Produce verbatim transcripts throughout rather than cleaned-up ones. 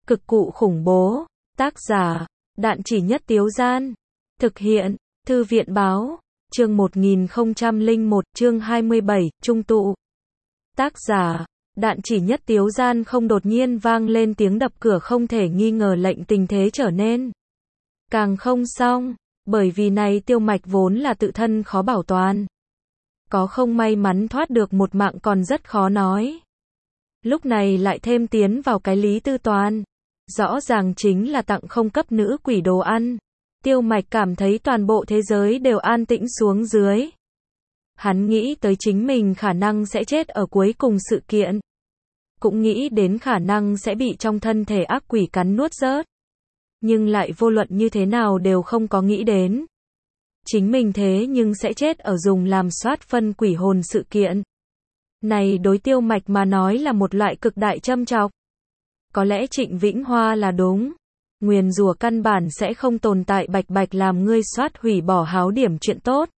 Cực cụ khủng bố. Tác giả, Đạn Chỉ Nhất Tiếu Gian. Thực hiện, Thư viện báo. Chương một nghìn không trăm lẻ một, chương hai mươi bảy, Trung tụ. Tác giả, Đạn Chỉ Nhất Tiếu Gian. Không đột nhiên vang lên tiếng đập cửa không thể nghi ngờ lệnh tình thế trở nên càng không xong, bởi vì này Tiêu Mạch vốn là tự thân khó bảo toàn. Có không may mắn thoát được một mạng còn rất khó nói. Lúc này lại thêm tiến vào cái Lý Tư Toàn. Rõ ràng chính là tặng không cấp nữ quỷ đồ ăn. Tiêu Mạch cảm thấy toàn bộ thế giới đều an tĩnh xuống dưới. Hắn nghĩ tới chính mình khả năng sẽ chết ở cuối cùng sự kiện. Cũng nghĩ đến khả năng sẽ bị trong thân thể ác quỷ cắn nuốt rớt. Nhưng lại vô luận như thế nào đều không có nghĩ đến. Chính mình thế nhưng sẽ chết ở dùng làm soát phân quỷ hồn sự kiện. Này đối Tiêu Mạch mà nói là một loại cực đại châm chọc. Có lẽ Trịnh Vĩnh Hoa là đúng. Nguyền rủa căn bản sẽ không tồn tại, bạch bạch làm ngươi soát hủy bỏ háo điểm chuyện tốt.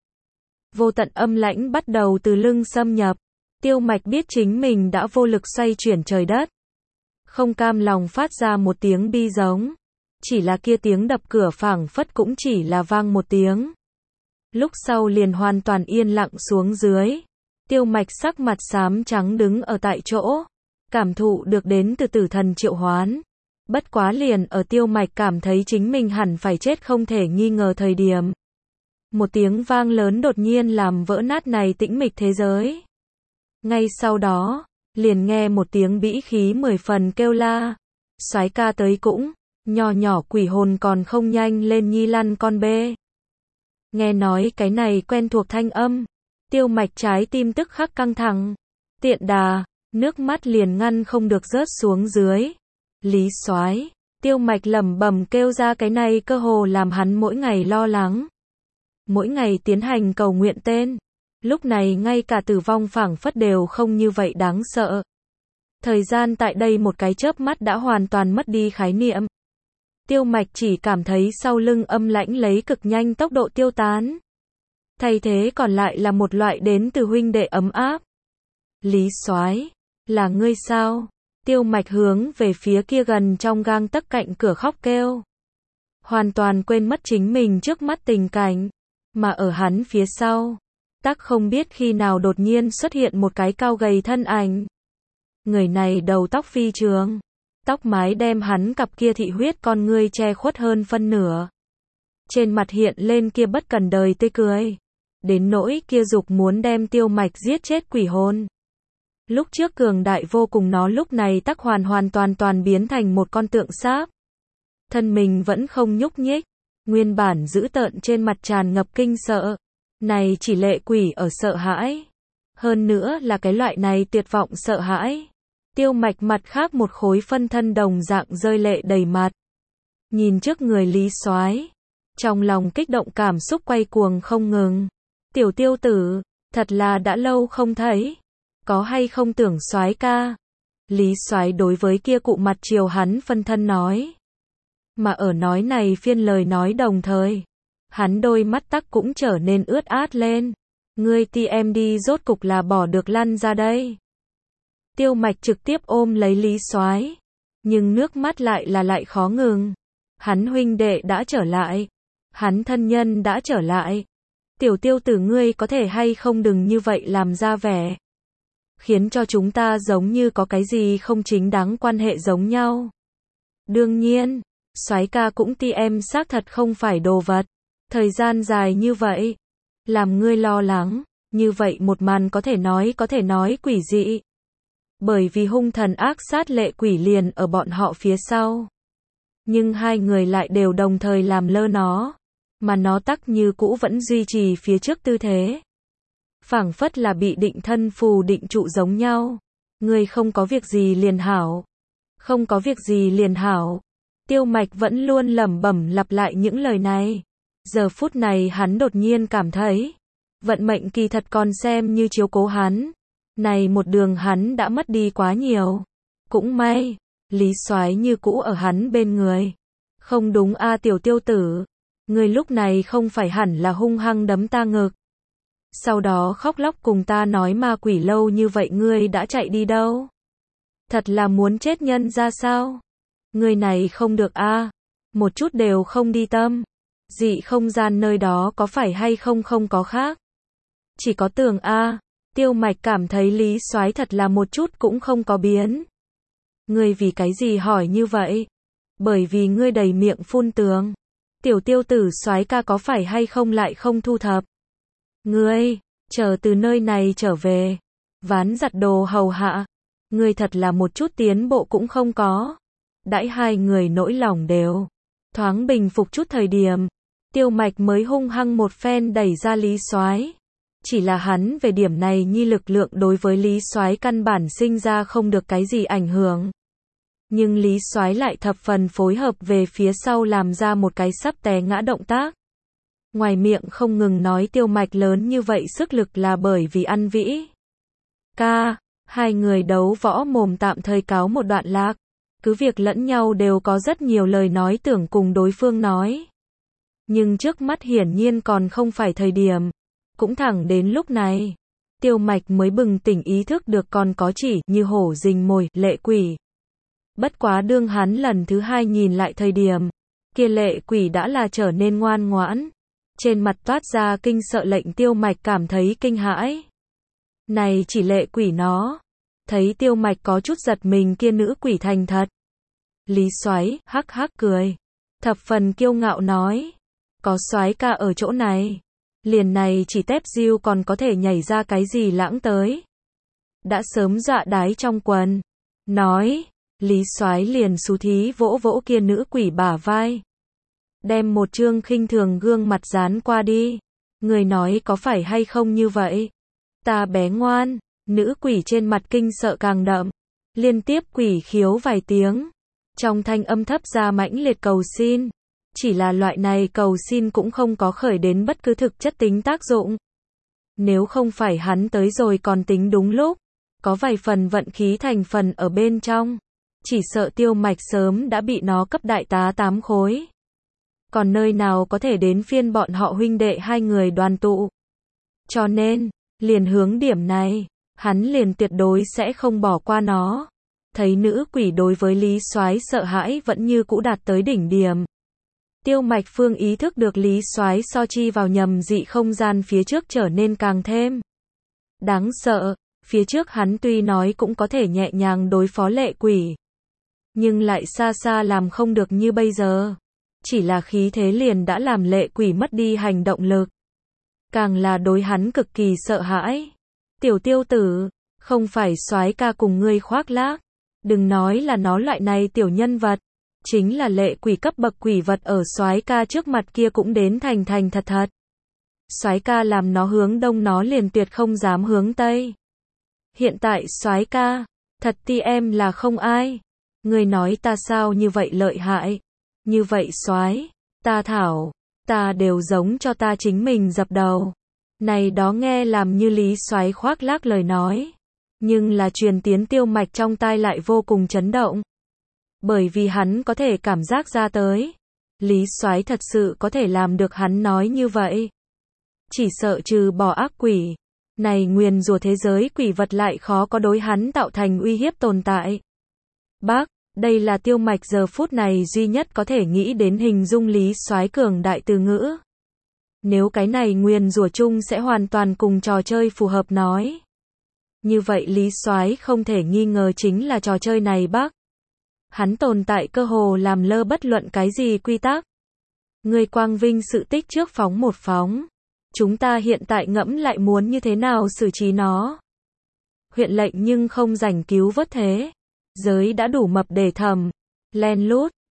Vô tận âm lãnh bắt đầu từ lưng xâm nhập. Tiêu Mạch biết chính mình đã vô lực xoay chuyển trời đất. Không cam lòng phát ra một tiếng bi giống. Chỉ là kia tiếng đập cửa phảng phất cũng chỉ là vang một tiếng. Lúc sau liền hoàn toàn yên lặng xuống dưới. Tiêu Mạch sắc mặt xám trắng đứng ở tại chỗ. Cảm thụ được đến từ tử thần triệu hoán. Bất quá liền ở Tiêu Mạch cảm thấy chính mình hẳn phải chết không thể nghi ngờ thời điểm. Một tiếng vang lớn đột nhiên làm vỡ nát này tĩnh mịch thế giới. Ngay sau đó, liền nghe một tiếng bĩ khí mười phần kêu la. Soái ca tới cũng, nhỏ nhỏ quỷ hồn còn không nhanh lên nhi lăn con bê. Nghe nói cái này quen thuộc thanh âm. Tiêu Mạch trái tim tức khắc căng thẳng. Tiện đà, nước mắt liền ngăn không được rớt xuống dưới. Lý Soái, Tiêu Mạch lẩm bẩm kêu ra cái này cơ hồ làm hắn mỗi ngày lo lắng. Mỗi ngày tiến hành cầu nguyện tên. Lúc này ngay cả tử vong phảng phất đều không như vậy đáng sợ. Thời gian tại đây một cái chớp mắt đã hoàn toàn mất đi khái niệm. Tiêu Mạch chỉ cảm thấy sau lưng âm lãnh lấy cực nhanh tốc độ tiêu tán. Thay thế còn lại là một loại đến từ huynh đệ ấm áp. Lý Soái, là ngươi sao? Tiêu Mạch hướng về phía kia gần trong gang tấc cạnh cửa khóc kêu. Hoàn toàn quên mất chính mình trước mắt tình cảnh. Mà ở hắn phía sau, tắc không biết khi nào đột nhiên xuất hiện một cái cao gầy thân ảnh. Người này đầu tóc phi trường. Tóc mái đem hắn cặp kia thị huyết con ngươi che khuất hơn phân nửa. Trên mặt hiện lên kia bất cần đời tươi cười. Đến nỗi kia dục muốn đem Tiêu Mạch giết chết quỷ hồn. Lúc trước cường đại vô cùng nó lúc này tắc hoàn hoàn toàn toàn biến thành một con tượng sáp. Thân mình vẫn không nhúc nhích. Nguyên bản dữ tợn trên mặt tràn ngập kinh sợ. Này chỉ lệ quỷ ở sợ hãi. Hơn nữa là cái loại này tuyệt vọng sợ hãi. Tiêu Mạch mặt khác một khối phân thân đồng dạng rơi lệ đầy mặt. Nhìn trước người Lý Soái, trong lòng kích động cảm xúc quay cuồng không ngừng. Tiểu Tiêu tử, thật là đã lâu không thấy. Có hay không tưởng Soái ca? Lý Soái đối với kia cụ mặt chiều hắn phân thân nói. Mà ở nói này phiên lời nói đồng thời, hắn đôi mắt tắc cũng trở nên ướt át lên. Ngươi ti em đi rốt cục là bỏ được lăn ra đây. Tiêu Mạch trực tiếp ôm lấy Lý Soái, nhưng nước mắt lại là lại khó ngừng. Hắn huynh đệ đã trở lại, hắn thân nhân đã trở lại. Tiểu Tiêu tử ngươi có thể hay không đừng như vậy làm ra vẻ, khiến cho chúng ta giống như có cái gì không chính đáng quan hệ giống nhau. Đương nhiên, Soái ca cũng ti em xác thật không phải đồ vật. Thời gian dài như vậy, làm ngươi lo lắng, như vậy một màn có thể nói có thể nói quỷ dị. Bởi vì hung thần ác sát lệ quỷ liền ở bọn họ phía sau. Nhưng hai người lại đều đồng thời làm lơ nó. Mà nó tắc như cũ vẫn duy trì phía trước tư thế. Phảng phất là bị định thân phù định trụ giống nhau. Người không có việc gì liền hảo. Không có việc gì liền hảo. Tiêu Mạch vẫn luôn lẩm bẩm lặp lại những lời này. Giờ phút này hắn đột nhiên cảm thấy. Vận mệnh kỳ thật còn xem như chiếu cố hắn. Này một đường hắn đã mất đi quá nhiều. Cũng may, Lý Soái như cũ ở hắn bên người. Không đúng a Tiểu Tiêu tử. Người lúc này không phải hẳn là hung hăng đấm ta ngực. Sau đó khóc lóc cùng ta nói ma quỷ lâu như vậy ngươi đã chạy đi đâu? Thật là muốn chết nhân ra sao? Người này không được a, một chút đều không đi tâm. Dị không gian nơi đó có phải hay không không có khác. Chỉ có tường a. Tiêu Mạch cảm thấy Lý Soái thật là một chút cũng không có biến. Ngươi vì cái gì hỏi như vậy? Bởi vì ngươi đầy miệng phun tường. Tiểu Tiêu tử soái ca có phải hay không lại không thu thập? Ngươi, chờ từ nơi này trở về, ván giặt đồ hầu hạ, ngươi thật là một chút tiến bộ cũng không có. Đãi hai người nỗi lòng đều thoáng bình phục chút thời điểm, Tiêu Mạch mới hung hăng một phen đẩy ra Lý Soái. Chỉ là hắn về điểm này nhi lực lượng đối với Lý Soái căn bản sinh ra không được cái gì ảnh hưởng. Nhưng Lý Soái lại thập phần phối hợp về phía sau làm ra một cái sắp té ngã động tác. Ngoài miệng không ngừng nói Tiêu Mạch lớn như vậy sức lực là bởi vì ăn vĩ. Ca, hai người đấu võ mồm tạm thời cáo một đoạn lạc. Cứ việc lẫn nhau đều có rất nhiều lời nói tưởng cùng đối phương nói. Nhưng trước mắt hiển nhiên còn không phải thời điểm. Cũng thẳng đến lúc này, Tiêu Mạch mới bừng tỉnh ý thức được còn có chỉ như hổ rình mồi, lệ quỷ. Bất quá đương hắn lần thứ hai nhìn lại thời điểm, kia lệ quỷ đã là trở nên ngoan ngoãn. Trên mặt toát ra kinh sợ lệnh Tiêu Mạch cảm thấy kinh hãi. Này chỉ lệ quỷ nó. Thấy Tiêu Mạch có chút giật mình kia nữ quỷ thành thật. Lý Soái hắc hắc cười. Thập phần kiêu ngạo nói. Có soái ca ở chỗ này. Liền này chỉ tép diêu còn có thể nhảy ra cái gì lãng tới. Đã sớm dọa đái trong quần. Nói. Lý Soái liền xú thí vỗ vỗ kia nữ quỷ bả vai. Đem một trương khinh thường gương mặt dán qua đi. Người nói có phải hay không như vậy? Ta bé ngoan. Nữ quỷ trên mặt kinh sợ càng đậm. Liên tiếp quỷ khiếu vài tiếng. Trong thanh âm thấp ra mãnh liệt cầu xin. Chỉ là loại này cầu xin cũng không có khởi đến bất cứ thực chất tính tác dụng. Nếu không phải hắn tới rồi còn tính đúng lúc. Có vài phần vận khí thành phần ở bên trong. Chỉ sợ Tiêu Mạch sớm đã bị nó cấp đại tá tám khối. Còn nơi nào có thể đến phiên bọn họ huynh đệ hai người đoàn tụ. Cho nên, liền hướng điểm này, hắn liền tuyệt đối sẽ không bỏ qua nó. Thấy nữ quỷ đối với Lý Soái sợ hãi vẫn như cũ đạt tới đỉnh điểm. Tiêu Mạch Phương ý thức được Lý Soái so chi vào nhầm dị không gian phía trước trở nên càng thêm đáng sợ. Phía trước hắn tuy nói cũng có thể nhẹ nhàng đối phó lệ quỷ, nhưng lại xa xa làm không được như bây giờ. Chỉ là khí thế liền đã làm lệ quỷ mất đi hành động lực. Càng là đối hắn cực kỳ sợ hãi. Tiểu Tiêu tử, không phải soái ca cùng ngươi khoác lác. Đừng nói là nó loại này tiểu nhân vật. Chính là lệ quỷ cấp bậc quỷ vật ở soái ca trước mặt kia cũng đến thành thành thật thật. Soái ca làm nó hướng đông nó liền tuyệt không dám hướng tây. Hiện tại soái ca, thật ti em là không ai. Ngươi nói ta sao như vậy lợi hại. Như vậy soái, ta thảo, ta đều giống cho ta chính mình dập đầu. Này đó nghe làm như Lý Soái khoác lác lời nói. Nhưng là truyền tiến Tiêu Mạch trong tai lại vô cùng chấn động. Bởi vì hắn có thể cảm giác ra tới. Lý Soái thật sự có thể làm được hắn nói như vậy. Chỉ sợ trừ bỏ ác quỷ. Này nguyền rủa thế giới quỷ vật lại khó có đối hắn tạo thành uy hiếp tồn tại. Bác, đây là Tiêu Mạch giờ phút này duy nhất có thể nghĩ đến hình dung Lý Soái cường đại từ ngữ. Nếu cái này nguyền rủa chung sẽ hoàn toàn cùng trò chơi phù hợp nói. Như vậy Lý Soái không thể nghi ngờ chính là trò chơi này bác. Hắn tồn tại cơ hồ làm lơ bất luận cái gì quy tắc. Người quang vinh sự tích trước phóng một phóng. Chúng ta hiện tại ngẫm lại muốn như thế nào xử trí nó. Huyện lệnh nhưng không rảnh cứu vớt thế. Giới đã đủ mập để thầm. Len lút,